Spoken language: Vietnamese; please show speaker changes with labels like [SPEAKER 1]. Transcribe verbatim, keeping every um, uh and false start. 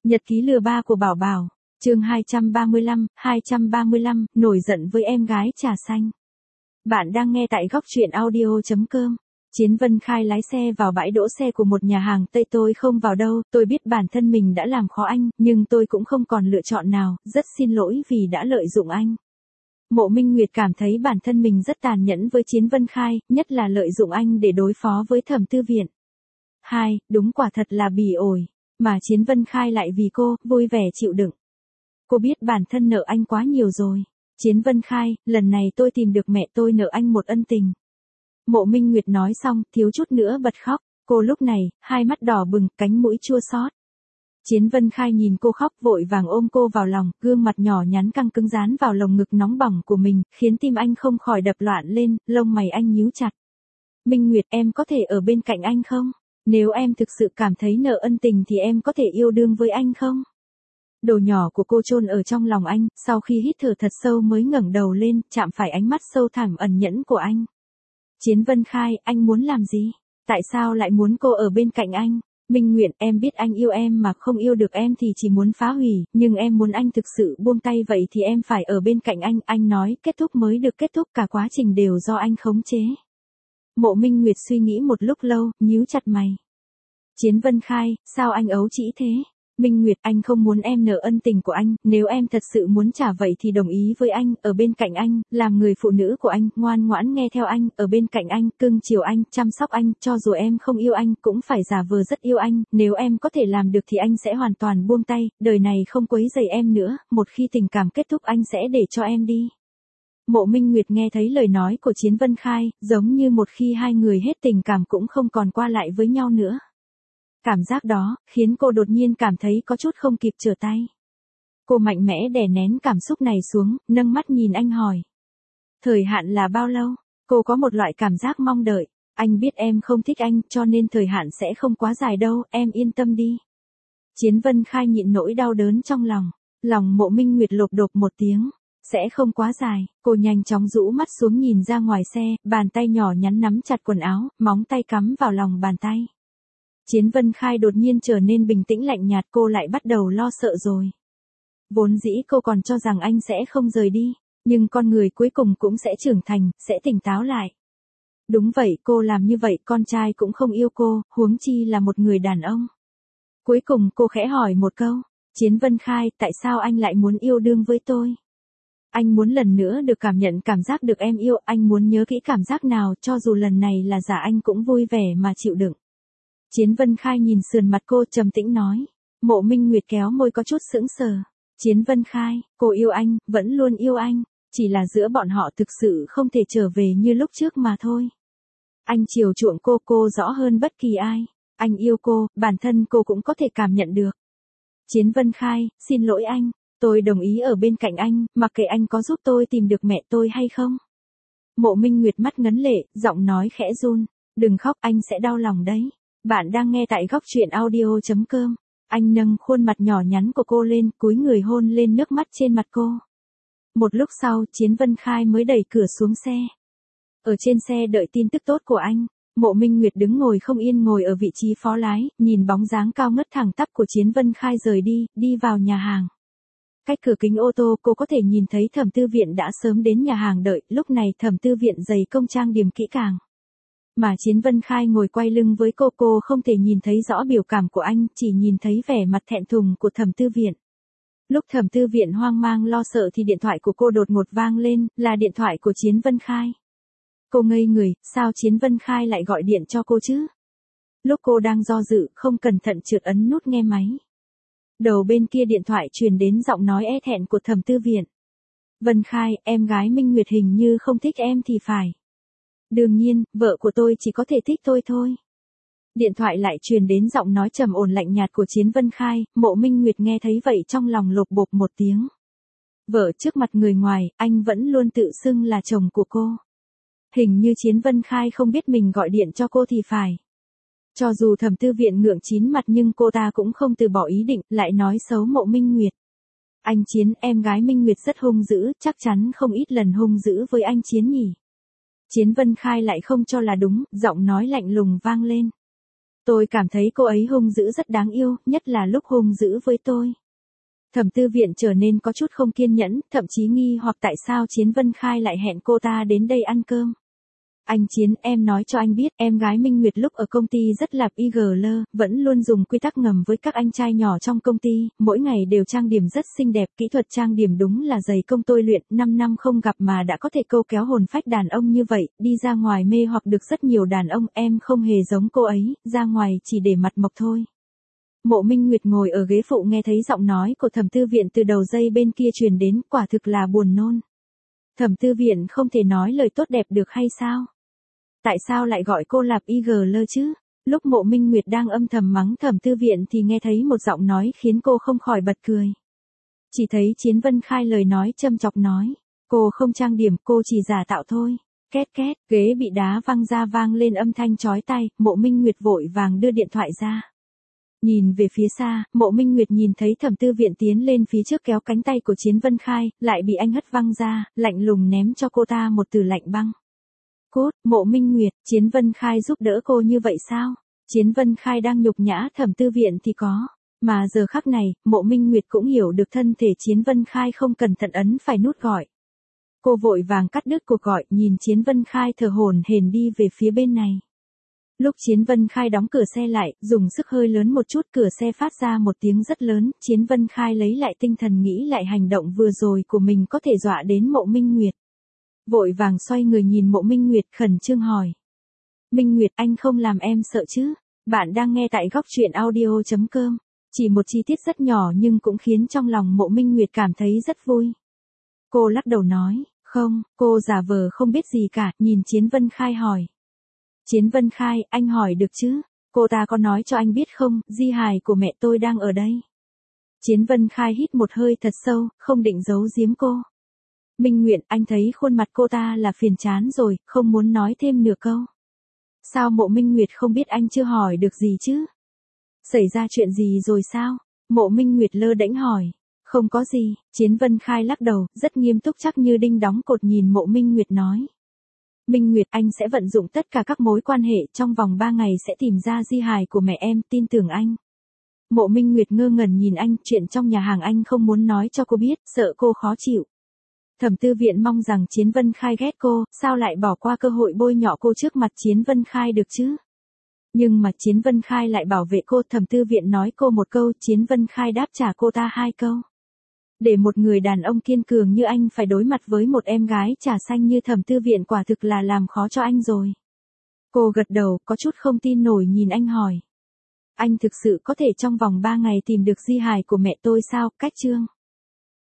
[SPEAKER 1] Nhật ký lừa ba của Bảo Bảo, chương hai trăm ba mươi lăm, hai trăm ba mươi lăm, nổi giận với em gái trà xanh. Bạn đang nghe tại góc truyện audio chấm com. Chiến Vân Khai lái xe vào bãi đỗ xe của một nhà hàng Tây. Tôi không vào đâu, tôi biết bản thân mình đã làm khó anh, nhưng tôi cũng không còn lựa chọn nào, rất xin lỗi vì đã lợi dụng anh. Mộ Minh Nguyệt cảm thấy bản thân mình rất tàn nhẫn với Chiến Vân Khai, nhất là lợi dụng anh để đối phó với Thẩm Tư Viện. Hai, đúng quả thật là bỉ ổi, mà Chiến Vân Khai lại vì cô, vui vẻ chịu đựng. Cô biết bản thân nợ anh quá nhiều rồi. Chiến Vân Khai, lần này tôi tìm được mẹ tôi nợ anh một ân tình. Mộ Minh Nguyệt nói xong, thiếu chút nữa bật khóc. Cô lúc này, hai mắt đỏ bừng, cánh mũi chua xót. Chiến Vân Khai nhìn cô khóc vội vàng ôm cô vào lòng, gương mặt nhỏ nhắn căng cứng dán vào lồng ngực nóng bỏng của mình, khiến tim anh không khỏi đập loạn lên, lông mày anh nhíu chặt. Minh Nguyệt, em có thể ở bên cạnh anh không? Nếu em thực sự cảm thấy nợ ân tình thì em có thể yêu đương với anh không? Đầu nhỏ của cô chôn ở trong lòng anh, sau khi hít thở thật sâu mới ngẩng đầu lên, chạm phải ánh mắt sâu thẳm ẩn nhẫn của anh. Chiến Vân Khai, anh muốn làm gì? Tại sao lại muốn cô ở bên cạnh anh? Minh Nguyệt, em biết anh yêu em mà không yêu được em thì chỉ muốn phá hủy, nhưng em muốn anh thực sự buông tay vậy thì em phải ở bên cạnh anh. Anh nói kết thúc mới được kết thúc, cả quá trình đều do anh khống chế. Mộ Minh Nguyệt suy nghĩ một lúc lâu, nhíu chặt mày. Chiến Vân Khai, sao anh ấu trĩ thế? Minh Nguyệt, anh không muốn em nợ ân tình của anh, nếu em thật sự muốn trả vậy thì đồng ý với anh, ở bên cạnh anh, làm người phụ nữ của anh, ngoan ngoãn nghe theo anh, ở bên cạnh anh, cưng chiều anh, chăm sóc anh, cho dù em không yêu anh, cũng phải giả vờ rất yêu anh, nếu em có thể làm được thì anh sẽ hoàn toàn buông tay, đời này không quấy rầy em nữa, một khi tình cảm kết thúc anh sẽ để cho em đi. Mộ Minh Nguyệt nghe thấy lời nói của Chiến Vân Khai, giống như một khi hai người hết tình cảm cũng không còn qua lại với nhau nữa. Cảm giác đó, khiến cô đột nhiên cảm thấy có chút không kịp trở tay. Cô mạnh mẽ đè nén cảm xúc này xuống, nâng mắt nhìn anh hỏi. Thời hạn là bao lâu? Cô có một loại cảm giác mong đợi. Anh biết em không thích anh, cho nên thời hạn sẽ không quá dài đâu, em yên tâm đi. Chiến Vân Khai nhịn nỗi đau đớn trong lòng. Lòng Mộ Minh Nguyệt lộp đột một tiếng. Sẽ không quá dài. Cô nhanh chóng rũ mắt xuống nhìn ra ngoài xe, bàn tay nhỏ nhắn nắm chặt quần áo, móng tay cắm vào lòng bàn tay. Chiến Vân Khai đột nhiên trở nên bình tĩnh lạnh nhạt, cô lại bắt đầu lo sợ rồi. Vốn dĩ cô còn cho rằng anh sẽ không rời đi, nhưng con người cuối cùng cũng sẽ trưởng thành, sẽ tỉnh táo lại. Đúng vậy, cô làm như vậy con trai cũng không yêu cô, huống chi là một người đàn ông. Cuối cùng cô khẽ hỏi một câu, Chiến Vân Khai, tại sao anh lại muốn yêu đương với tôi? Anh muốn lần nữa được cảm nhận cảm giác được em yêu, anh muốn nhớ kỹ cảm giác nào, cho dù lần này là giả anh cũng vui vẻ mà chịu đựng. Chiến Vân Khai nhìn sườn mặt cô trầm tĩnh nói. Mộ Minh Nguyệt kéo môi có chút sững sờ. Chiến Vân Khai, cô yêu anh, vẫn luôn yêu anh, chỉ là giữa bọn họ thực sự không thể trở về như lúc trước mà thôi. Anh chiều chuộng cô, cô rõ hơn bất kỳ ai. Anh yêu cô, bản thân cô cũng có thể cảm nhận được. Chiến Vân Khai, xin lỗi anh, tôi đồng ý ở bên cạnh anh, mặc kệ anh có giúp tôi tìm được mẹ tôi hay không. Mộ Minh Nguyệt mắt ngấn lệ, giọng nói khẽ run. Đừng khóc, anh sẽ đau lòng đấy. Bạn đang nghe tại góc truyện audio chấm com. Anh nâng khuôn mặt nhỏ nhắn của cô lên, cúi người hôn lên nước mắt trên mặt cô. Một lúc sau, Chiến Vân Khai mới đẩy cửa xuống xe. Ở trên xe đợi tin tức tốt của anh, Mộ Minh Nguyệt đứng ngồi không yên ngồi ở vị trí phó lái, nhìn bóng dáng cao ngất thẳng tắp của Chiến Vân Khai rời đi, đi vào nhà hàng. Cách cửa kính ô tô cô có thể nhìn thấy Thẩm Tư Viện đã sớm đến nhà hàng đợi, lúc này Thẩm Tư Viện giày công trang điểm kỹ càng. Mà Chiến Vân Khai ngồi quay lưng với cô, cô không thể nhìn thấy rõ biểu cảm của anh, chỉ nhìn thấy vẻ mặt thẹn thùng của Thẩm Tư Viện. Lúc Thẩm Tư Viện hoang mang lo sợ thì điện thoại của cô đột ngột vang lên, là điện thoại của Chiến Vân Khai. Cô ngây người, sao Chiến Vân Khai lại gọi điện cho cô chứ? Lúc cô đang do dự, không cẩn thận trượt ấn nút nghe máy. Đầu bên kia điện thoại truyền đến giọng nói e thẹn của Thẩm Tư Viện. Vân Khai, em gái Minh Nguyệt hình như không thích em thì phải. Đương nhiên, vợ của tôi chỉ có thể thích tôi thôi. Điện thoại lại truyền đến giọng nói trầm ổn lạnh nhạt của Chiến Vân Khai, Mộ Minh Nguyệt nghe thấy vậy trong lòng lột bột một tiếng. Vợ trước mặt người ngoài, anh vẫn luôn tự xưng là chồng của cô. Hình như Chiến Vân Khai không biết mình gọi điện cho cô thì phải. Cho dù Thẩm Tư Viện ngượng chín mặt nhưng cô ta cũng không từ bỏ ý định, lại nói xấu Mộ Minh Nguyệt. Anh Chiến, em gái Minh Nguyệt rất hung dữ, chắc chắn không ít lần hung dữ với anh Chiến nhỉ. Chiến Vân Khai lại không cho là đúng, giọng nói lạnh lùng vang lên. Tôi cảm thấy cô ấy hung dữ rất đáng yêu, nhất là lúc hung dữ với tôi. Thẩm Tư Viện trở nên có chút không kiên nhẫn, thậm chí nghi hoặc tại sao Chiến Vân Khai lại hẹn cô ta đến đây ăn cơm. Anh Chiến, em nói cho anh biết, em gái Minh Nguyệt lúc ở công ty rất là i giê lờ, vẫn luôn dùng quy tắc ngầm với các anh trai nhỏ trong công ty, mỗi ngày đều trang điểm rất xinh đẹp, kỹ thuật trang điểm đúng là dày công tôi luyện, năm năm không gặp mà đã có thể câu kéo hồn phách đàn ông như vậy, đi ra ngoài mê hoặc được rất nhiều đàn ông, em không hề giống cô ấy, ra ngoài chỉ để mặt mộc thôi. Mộ Minh Nguyệt ngồi ở ghế phụ nghe thấy giọng nói của Thẩm Tư Viện từ đầu dây bên kia truyền đến, quả thực là buồn nôn. Thẩm Tư Viện không thể nói lời tốt đẹp được hay sao? Tại sao lại gọi cô là i giê lờ chứ? Lúc Mộ Minh Nguyệt đang âm thầm mắng Thẩm Tư Viện thì nghe thấy một giọng nói khiến cô không khỏi bật cười. Chỉ thấy Chiến Vân Khai lời nói châm chọc nói, cô không trang điểm, cô chỉ giả tạo thôi. Két két, ghế bị đá văng ra vang lên âm thanh chói tai, Mộ Minh Nguyệt vội vàng đưa điện thoại ra. Nhìn về phía xa, Mộ Minh Nguyệt nhìn thấy Thẩm Tư Viện tiến lên phía trước kéo cánh tay của Chiến Vân Khai, lại bị anh hất văng ra, lạnh lùng ném cho cô ta một từ lạnh băng. Cốt, Mộ Minh Nguyệt, Chiến Vân Khai giúp đỡ cô như vậy sao? Chiến Vân Khai đang nhục nhã Thẩm Tư Viện thì có. Mà giờ khắc này, Mộ Minh Nguyệt cũng hiểu được thân thể Chiến Vân Khai không cẩn thận ấn phải nút gọi. Cô vội vàng cắt đứt cuộc gọi, nhìn Chiến Vân Khai thở hổn hển đi về phía bên này. Lúc Chiến Vân Khai đóng cửa xe lại, dùng sức hơi lớn một chút, cửa xe phát ra một tiếng rất lớn, Chiến Vân Khai lấy lại tinh thần nghĩ lại hành động vừa rồi của mình có thể dọa đến Mộ Minh Nguyệt. Vội vàng xoay người nhìn Mộ Minh Nguyệt khẩn trương hỏi. Minh Nguyệt, anh không làm em sợ chứ? Bạn đang nghe tại góc truyện audio chấm com. Chỉ một chi tiết rất nhỏ nhưng cũng khiến trong lòng Mộ Minh Nguyệt cảm thấy rất vui. Cô lắc đầu nói, không, cô giả vờ không biết gì cả, nhìn Chiến Vân Khai hỏi. Chiến Vân Khai, anh hỏi được chứ? Cô ta có nói cho anh biết không, di hài của mẹ tôi đang ở đây. Chiến Vân Khai hít một hơi thật sâu, không định giấu giếm cô. Minh Nguyệt, anh thấy khuôn mặt cô ta là phiền chán rồi, không muốn nói thêm nửa câu. Sao Mộ Minh Nguyệt không biết anh chưa hỏi được gì chứ? Xảy ra chuyện gì rồi sao? Mộ Minh Nguyệt lơ đễnh hỏi. Không có gì, Chiến Vân Khai lắc đầu, rất nghiêm túc chắc như đinh đóng cột nhìn Mộ Minh Nguyệt nói. Minh Nguyệt, anh sẽ vận dụng tất cả các mối quan hệ, trong vòng ba ngày sẽ tìm ra di hài của mẹ em, tin tưởng anh. Mộ Minh Nguyệt ngơ ngẩn nhìn anh, chuyện trong nhà hàng anh không muốn nói cho cô biết, sợ cô khó chịu. Thẩm Tư Viện mong rằng Chiến Vân Khai ghét cô, sao lại bỏ qua cơ hội bôi nhọ cô trước mặt Chiến Vân Khai được chứ? Nhưng mà Chiến Vân Khai lại bảo vệ cô, Thẩm Tư Viện nói cô một câu, Chiến Vân Khai đáp trả cô ta hai câu. Để một người đàn ông kiên cường như anh phải đối mặt với một em gái trà xanh như Thẩm Tư Viện quả thực là làm khó cho anh rồi. Cô gật đầu, có chút không tin nổi nhìn anh hỏi. Anh thực sự có thể trong vòng ba ngày tìm được di hài của mẹ tôi sao? Cách chương.